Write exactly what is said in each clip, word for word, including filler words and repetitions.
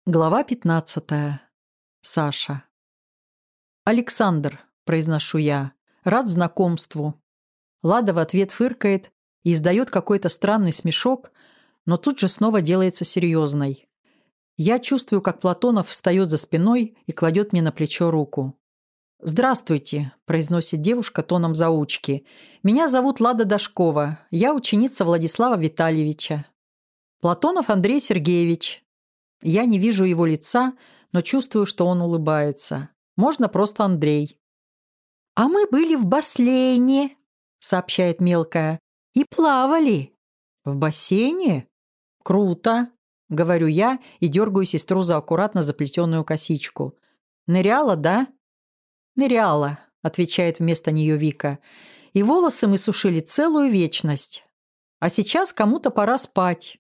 Глава пятнадцатая. Саша. «Александр», – произношу я, – «рад знакомству». Лада в ответ фыркает и издает какой-то странный смешок, но тут же снова делается серьезной. Я чувствую, как Платонов встает за спиной и кладет мне на плечо руку. «Здравствуйте», – произносит девушка тоном заучки. «Меня зовут Лада Дашкова, я ученица Владислава Витальевича». «Платонов Андрей Сергеевич». Я не вижу его лица, но чувствую, что он улыбается. Можно просто Андрей. «А мы были в бассейне», — сообщает мелкая, — «и плавали». «В бассейне? Круто», — говорю я и дергаю сестру за аккуратно заплетенную косичку. «Ныряла, да?» «Ныряла», — отвечает вместо нее Вика. «И волосы мы сушили целую вечность. А сейчас кому-то пора спать».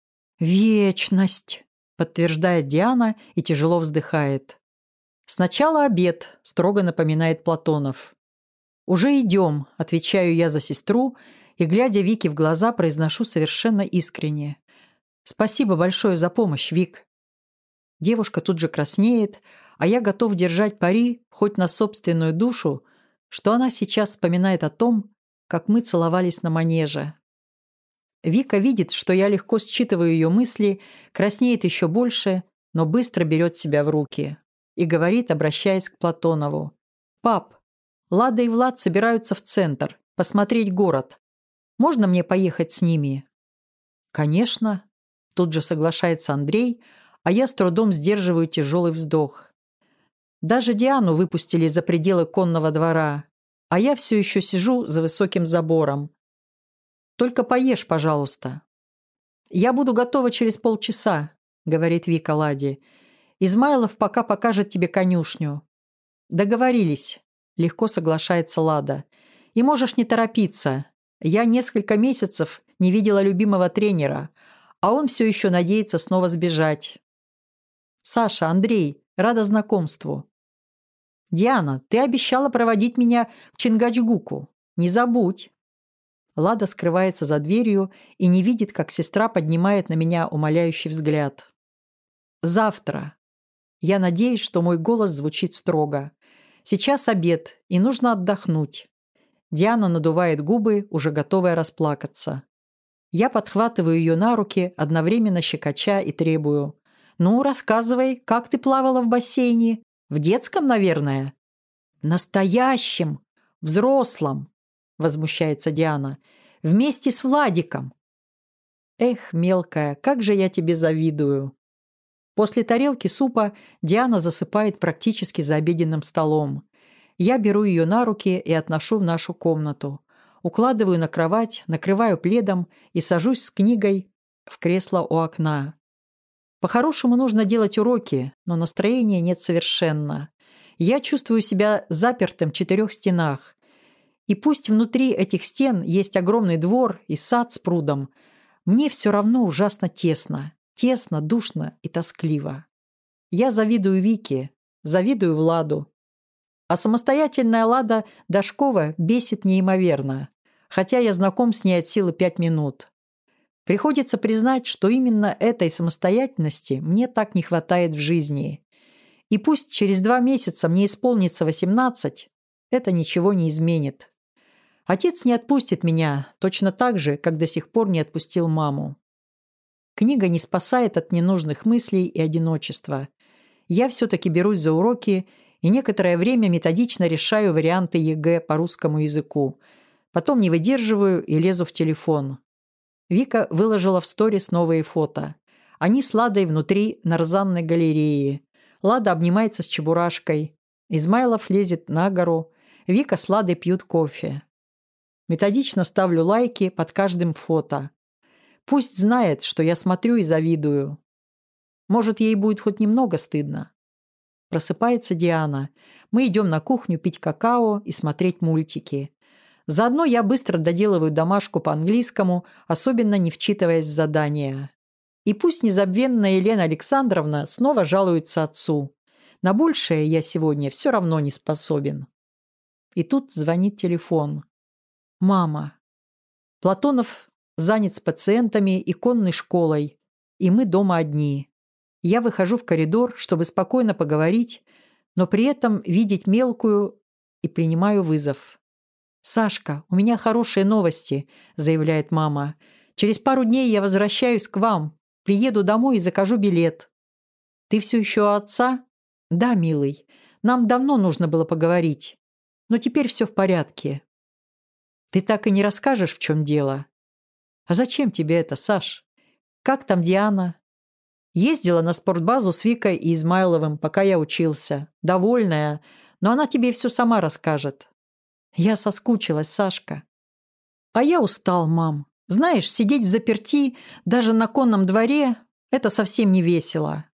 «Вечность», — подтверждает Диана и тяжело вздыхает. «Сначала обед», — строго напоминает Платонов. «Уже идем», — отвечаю я за сестру и, глядя Вике в глаза, произношу совершенно искренне. «Спасибо большое за помощь, Вик». Девушка тут же краснеет, а я готов держать пари хоть на собственную душу, что она сейчас вспоминает о том, как мы целовались на манеже. Вика видит, что я легко считываю ее мысли, краснеет еще больше, но быстро берет себя в руки и говорит, обращаясь к Платонову. «Пап, Лада и Влад собираются в центр, посмотреть город. Можно мне поехать с ними?» «Конечно», – тут же соглашается Андрей, а я с трудом сдерживаю тяжелый вздох. Даже Диану выпустили за пределы конного двора, а я все еще сижу за высоким забором. «Только поешь, пожалуйста». «Я буду готова через полчаса», — говорит Вика Ладе. «Измайлов пока покажет тебе конюшню». «Договорились», — легко соглашается Лада. «И можешь не торопиться. Я несколько месяцев не видела любимого тренера, а он все еще надеется снова сбежать». «Саша, Андрей, рада знакомству». «Диана, ты обещала проводить меня к Чингачгуку. Не забудь». Лада скрывается за дверью и не видит, как сестра поднимает на меня умоляющий взгляд. «Завтра». Я надеюсь, что мой голос звучит строго. Сейчас обед, и нужно отдохнуть. Диана надувает губы, уже готовая расплакаться. Я подхватываю ее на руки, одновременно щекоча и требую. «Ну, рассказывай, как ты плавала в бассейне? В детском, наверное?» «Настоящем, взрослом», — возмущается Диана. «Вместе с Владиком». «Эх, мелкая, как же я тебе завидую». После тарелки супа Диана засыпает практически за обеденным столом. Я беру ее на руки и отношу в нашу комнату. Укладываю на кровать, накрываю пледом и сажусь с книгой в кресло у окна. По-хорошему нужно делать уроки, но настроения нет совершенно. Я чувствую себя запертым в четырех стенах. И пусть внутри этих стен есть огромный двор и сад с прудом, мне все равно ужасно тесно. Тесно, душно и тоскливо. Я завидую Вике, завидую Владу. А самостоятельная Лада Дашкова бесит неимоверно, хотя я знаком с ней от силы пять минут. Приходится признать, что именно этой самостоятельности мне так не хватает в жизни. И пусть через два месяца мне исполнится восемнадцать, это ничего не изменит. Отец не отпустит меня, точно так же, как до сих пор не отпустил маму. Книга не спасает от ненужных мыслей и одиночества. Я все-таки берусь за уроки и некоторое время методично решаю варианты ЕГЭ по русскому языку. Потом не выдерживаю и лезу в телефон. Вика выложила в сторис новые фото. Они с Ладой внутри нарзанной галереи. Лада обнимается с Чебурашкой. Измайлов лезет на гору. Вика с Ладой пьют кофе. Методично ставлю лайки под каждым фото. Пусть знает, что я смотрю и завидую. Может, ей будет хоть немного стыдно. Просыпается Диана. Мы идем на кухню пить какао и смотреть мультики. Заодно я быстро доделываю домашку по английскому, особенно не вчитываясь в задания. И пусть незабвенная Елена Александровна снова жалуется отцу. На большее я сегодня все равно не способен. И тут звонит телефон. Мама. Платонов занят с пациентами и конной школой, и мы дома одни. Я выхожу в коридор, чтобы спокойно поговорить, но при этом видеть мелкую, и принимаю вызов. «Сашка, у меня хорошие новости», – заявляет мама. «Через пару дней я возвращаюсь к вам. Приеду домой и закажу билет». «Ты все еще у отца?» «Да, милый. Нам давно нужно было поговорить. Но теперь все в порядке». «Ты так и не расскажешь, в чем дело?» «А зачем тебе это, Саш? Как там Диана?» «Ездила на спортбазу с Викой и Измайловым, пока я учился. Довольная, но она тебе все сама расскажет». «Я соскучилась, Сашка». «А я устал, мам. Знаешь, сидеть взаперти, даже на конном дворе, это совсем не весело».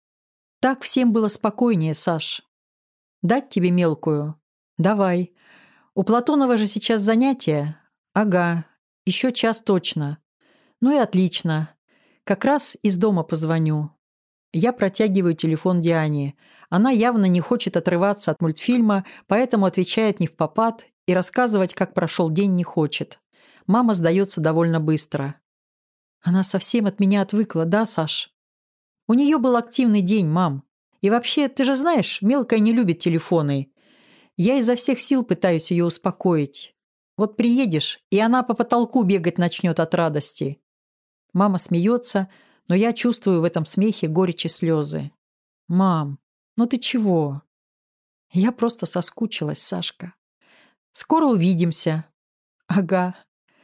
«Так всем было спокойнее, Саш. Дать тебе мелкую?» «Давай. У Платонова же сейчас занятия?» «Ага. Еще час точно». «Ну и отлично. Как раз из дома позвоню». Я протягиваю телефон Диане. Она явно не хочет отрываться от мультфильма, поэтому отвечает невпопад и рассказывать, как прошел день, не хочет. Мама сдается довольно быстро. «Она совсем от меня отвыкла, да, Саш?» «У нее был активный день, мам. И вообще, ты же знаешь, мелкая не любит телефоны. Я изо всех сил пытаюсь ее успокоить. Вот приедешь, и она по потолку бегать начнет от радости». Мама смеется, но я чувствую в этом смехе горечь и слезы. «Мам, ну ты чего?» «Я просто соскучилась, Сашка. Скоро увидимся». «Ага».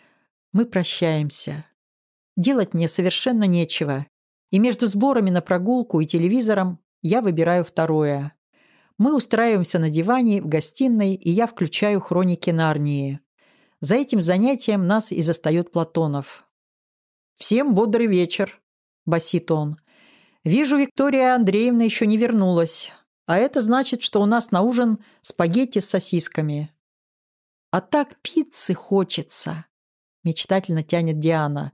Мы прощаемся. Делать мне совершенно нечего. И между сборами на прогулку и телевизором я выбираю второе. Мы устраиваемся на диване в гостиной, и я включаю «Хроники Нарнии». За этим занятием нас и застает Платонов. «Всем бодрый вечер», – басит он. «Вижу, Виктория Андреевна еще не вернулась, а это значит, что у нас на ужин спагетти с сосисками». «А так пиццы хочется», – мечтательно тянет Диана.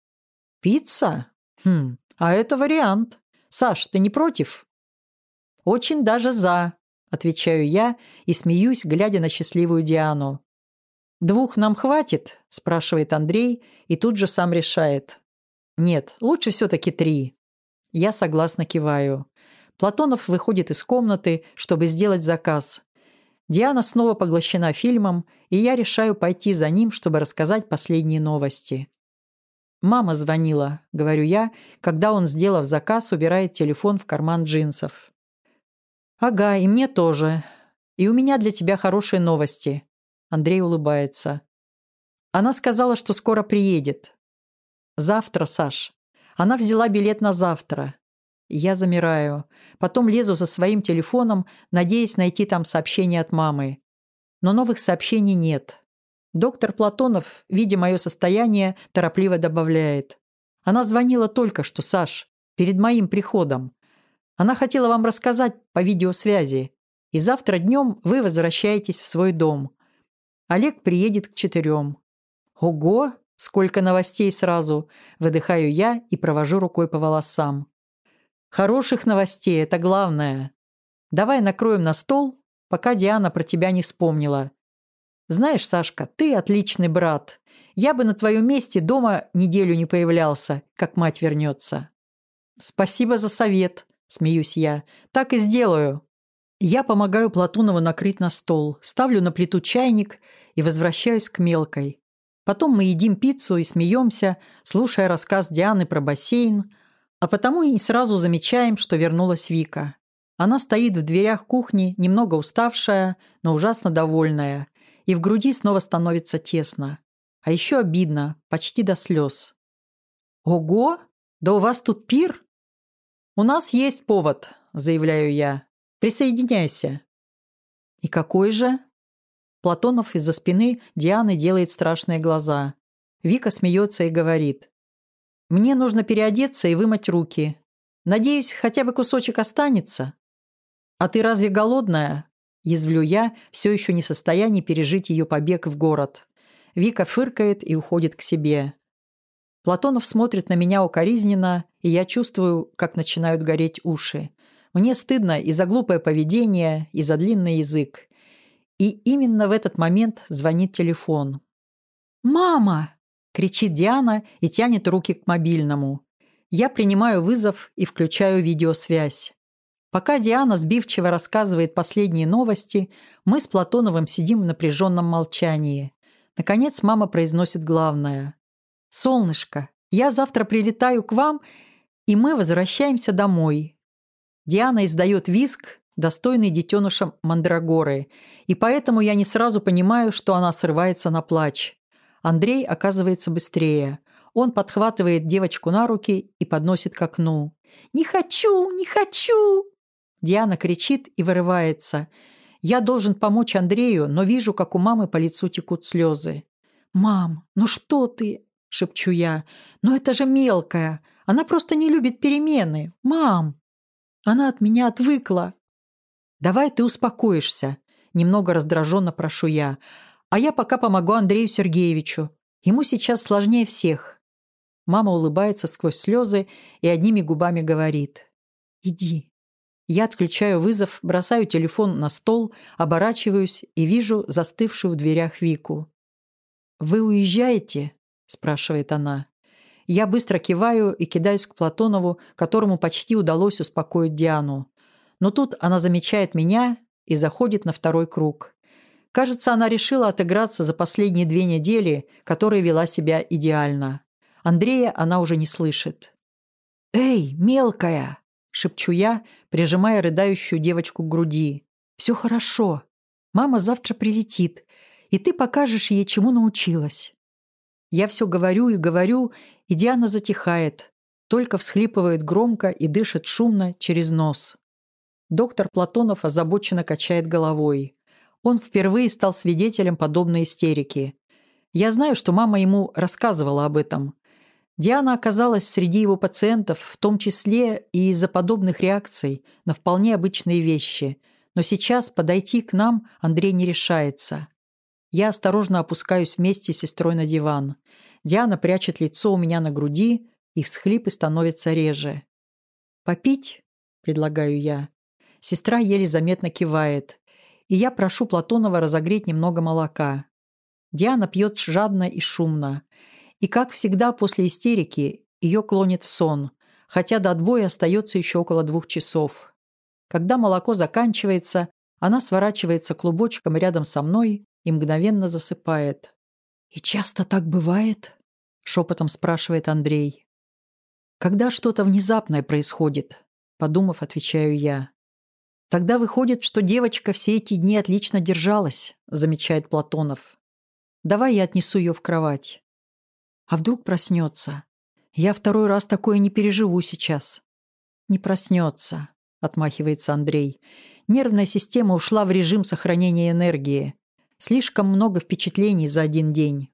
«Пицца? Хм, а это вариант. Саш, ты не против?» «Очень даже за», – отвечаю я и смеюсь, глядя на счастливую Диану. «Двух нам хватит?» – спрашивает Андрей и тут же сам решает. «Нет, лучше все-таки три». Я согласно киваю. Платонов выходит из комнаты, чтобы сделать заказ. Диана снова поглощена фильмом, и я решаю пойти за ним, чтобы рассказать последние новости. «Мама звонила», — говорю я, когда он, сделав заказ, убирает телефон в карман джинсов. «Ага, и мне тоже. И у меня для тебя хорошие новости». Андрей улыбается. «Она сказала, что скоро приедет». «Завтра, Саш. Она взяла билет на завтра». Я замираю. Потом лезу за своим телефоном, надеясь найти там сообщение от мамы. Но новых сообщений нет. Доктор Платонов, видя мое состояние, торопливо добавляет. «Она звонила только что, Саш, перед моим приходом. Она хотела вам рассказать по видеосвязи. И завтра днем вы возвращаетесь в свой дом. Олег приедет к четырем». «Ого! Сколько новостей сразу!» Выдыхаю я и провожу рукой по волосам. «Хороших новостей, это главное. Давай накроем на стол, пока Диана про тебя не вспомнила. Знаешь, Сашка, ты отличный брат. Я бы на твоем месте дома неделю не появлялся, как мать вернется». «Спасибо за совет», – смеюсь я. «Так и сделаю». Я помогаю Платонову накрыть на стол, ставлю на плиту чайник и возвращаюсь к мелкой. Потом мы едим пиццу и смеемся, слушая рассказ Дианы про бассейн, а потому и сразу замечаем, что вернулась Вика. Она стоит в дверях кухни, немного уставшая, но ужасно довольная, и в груди снова становится тесно. А еще обидно, почти до слез. «Ого! Да у вас тут пир?» «У нас есть повод», – заявляю я. «Присоединяйся». «И какой же?» Платонов из-за спины Дианы делает страшные глаза. Вика смеется и говорит. «Мне нужно переодеться и вымыть руки. Надеюсь, хотя бы кусочек останется». «А ты разве голодная?» Язвлю я, все еще не в состоянии пережить ее побег в город. Вика фыркает и уходит к себе. Платонов смотрит на меня укоризненно, и я чувствую, как начинают гореть уши. Мне стыдно и за глупое поведение, и за длинный язык. И именно в этот момент звонит телефон. «Мама!» – кричит Диана и тянет руки к мобильному. Я принимаю вызов и включаю видеосвязь. Пока Диана сбивчиво рассказывает последние новости, мы с Платоновым сидим в напряженном молчании. Наконец мама произносит главное. «Солнышко, я завтра прилетаю к вам, и мы возвращаемся домой». Диана издает визг, достойный детенышам мандрагоры, и поэтому я не сразу понимаю, что она срывается на плач. Андрей оказывается быстрее. Он подхватывает девочку на руки и подносит к окну. «Не хочу, не хочу!» Диана кричит и вырывается. Я должен помочь Андрею, но вижу, как у мамы по лицу текут слезы. «Мам, ну что ты?» – шепчу я. «Но это же мелкая. Она просто не любит перемены. Мам!» Она от меня отвыкла. «Давай ты успокоишься», – немного раздраженно прошу я. «А я пока помогу Андрею Сергеевичу. Ему сейчас сложнее всех». Мама улыбается сквозь слезы и одними губами говорит. «Иди». Я отключаю вызов, бросаю телефон на стол, оборачиваюсь и вижу застывшую в дверях Вику. «Вы уезжаете?» – спрашивает она. Я быстро киваю и кидаюсь к Платонову, которому почти удалось успокоить Диану. Но тут она замечает меня и заходит на второй круг. Кажется, она решила отыграться за последние две недели, которые вела себя идеально. Андрея она уже не слышит. «Эй, мелкая!» – шепчу я, прижимая рыдающую девочку к груди. «Все хорошо. Мама завтра прилетит, и ты покажешь ей, чему научилась». Я все говорю и говорю, и Диана затихает, только всхлипывает громко и дышит шумно через нос. Доктор Платонов озабоченно качает головой. Он впервые стал свидетелем подобной истерики. Я знаю, что мама ему рассказывала об этом. Диана оказалась среди его пациентов, в том числе и из-за подобных реакций на вполне обычные вещи. Но сейчас подойти к нам Андрей не решается. Я осторожно опускаюсь вместе с сестрой на диван. Диана прячет лицо у меня на груди, и всхлипы становятся реже. «Попить?» – предлагаю я. Сестра еле заметно кивает, и я прошу Платонова разогреть немного молока. Диана пьет жадно и шумно. И, как всегда, после истерики ее клонит в сон, хотя до отбоя остается еще около двух часов. Когда молоко заканчивается, она сворачивается клубочком рядом со мной и мгновенно засыпает. «И часто так бывает?» – шепотом спрашивает Андрей. «Когда что-то внезапное происходит», – подумав, отвечаю я. «Тогда выходит, что девочка все эти дни отлично держалась», – замечает Платонов. «Давай я отнесу ее в кровать». «А вдруг проснется? Я второй раз такое не переживу сейчас». «Не проснется», – отмахивается Андрей. «Нервная система ушла в режим сохранения энергии. Слишком много впечатлений за один день».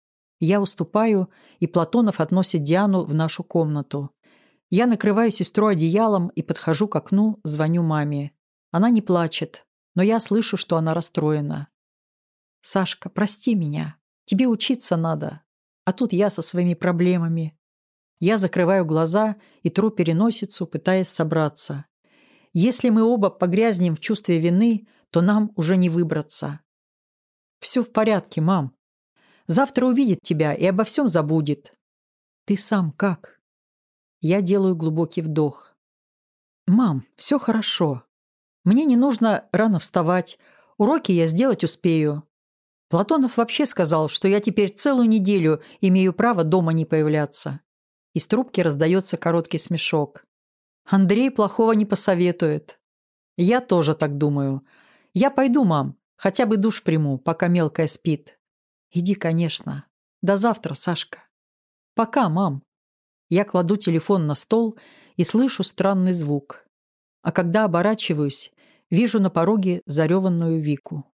Я уступаю, и Платонов относит Диану в нашу комнату. Я накрываю сестру одеялом и подхожу к окну, звоню маме. Она не плачет, но я слышу, что она расстроена. «Сашка, прости меня. Тебе учиться надо. А тут я со своими проблемами». Я закрываю глаза и тру переносицу, пытаясь собраться. Если мы оба погрязнем в чувстве вины, то нам уже не выбраться. «Все в порядке, мам. Завтра увидит тебя и обо всем забудет». «Ты сам как?» Я делаю глубокий вдох. «Мам, все хорошо. Мне не нужно рано вставать. Уроки я сделать успею. Платонов вообще сказал, что я теперь целую неделю имею право дома не появляться». Из трубки раздается короткий смешок. «Андрей плохого не посоветует». «Я тоже так думаю. Я пойду, мам. Хотя бы душ приму, пока мелкая спит». «Иди, конечно. До завтра, Сашка». «Пока, мам». Я кладу телефон на стол и слышу странный звук. А когда оборачиваюсь, вижу на пороге зареванную Вику.